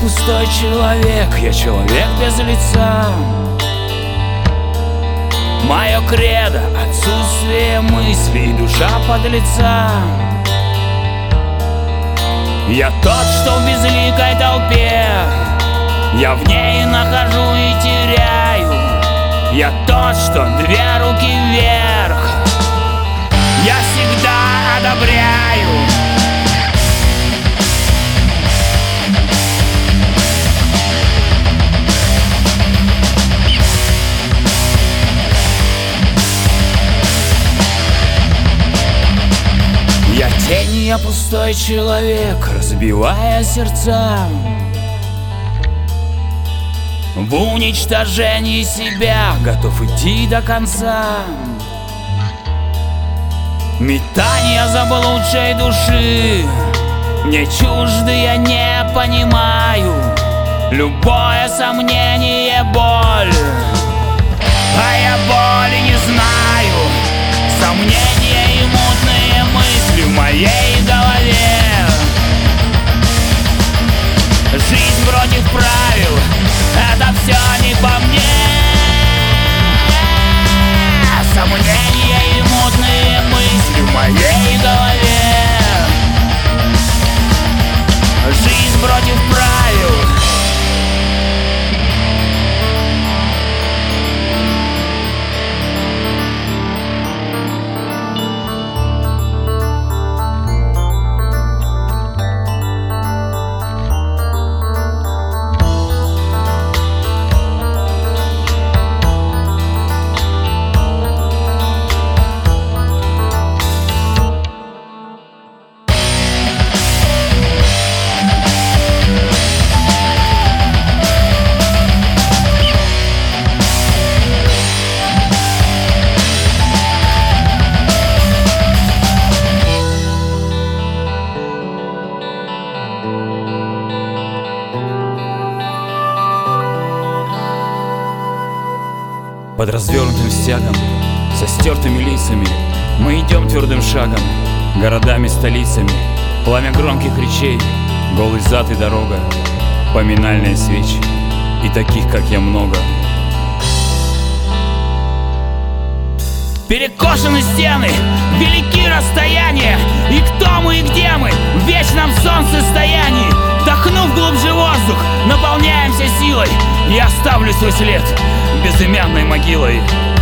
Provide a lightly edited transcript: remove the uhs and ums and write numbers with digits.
пустой человек, я человек без лица. Мое кредо — отсутствие мыслей, душа подлеца. Я тот, что в безликой толпе, я в ней нахожу и теряю. Я тот, что две руки вверх, я всегда одобряю. Я тень, я пустой человек, разбивая сердца. В уничтожении себя готов идти до конца. Метание заблудшей души мне чужды, я не понимаю. Любое сомнение — боль, а я боли не знаю. Сомнения и мутные мысли в моей голове. Жизнь против правил — это все не по мне. Сомнения и мутные мысли в моей голове. Жизнь против правил. Под развернутым стягом, со стертыми лицами, мы идем твердым шагом, городами, столицами. Пламя громких речей, голый зад и дорога, поминальные свечи, и таких, как я, много. Перекошены стены, велики расстояния, и кто мы и где мы в вечном солнцестоянии. Вдохнув глубже воздух, наполняемся силой. Я оставлю свой след безымянной могилой.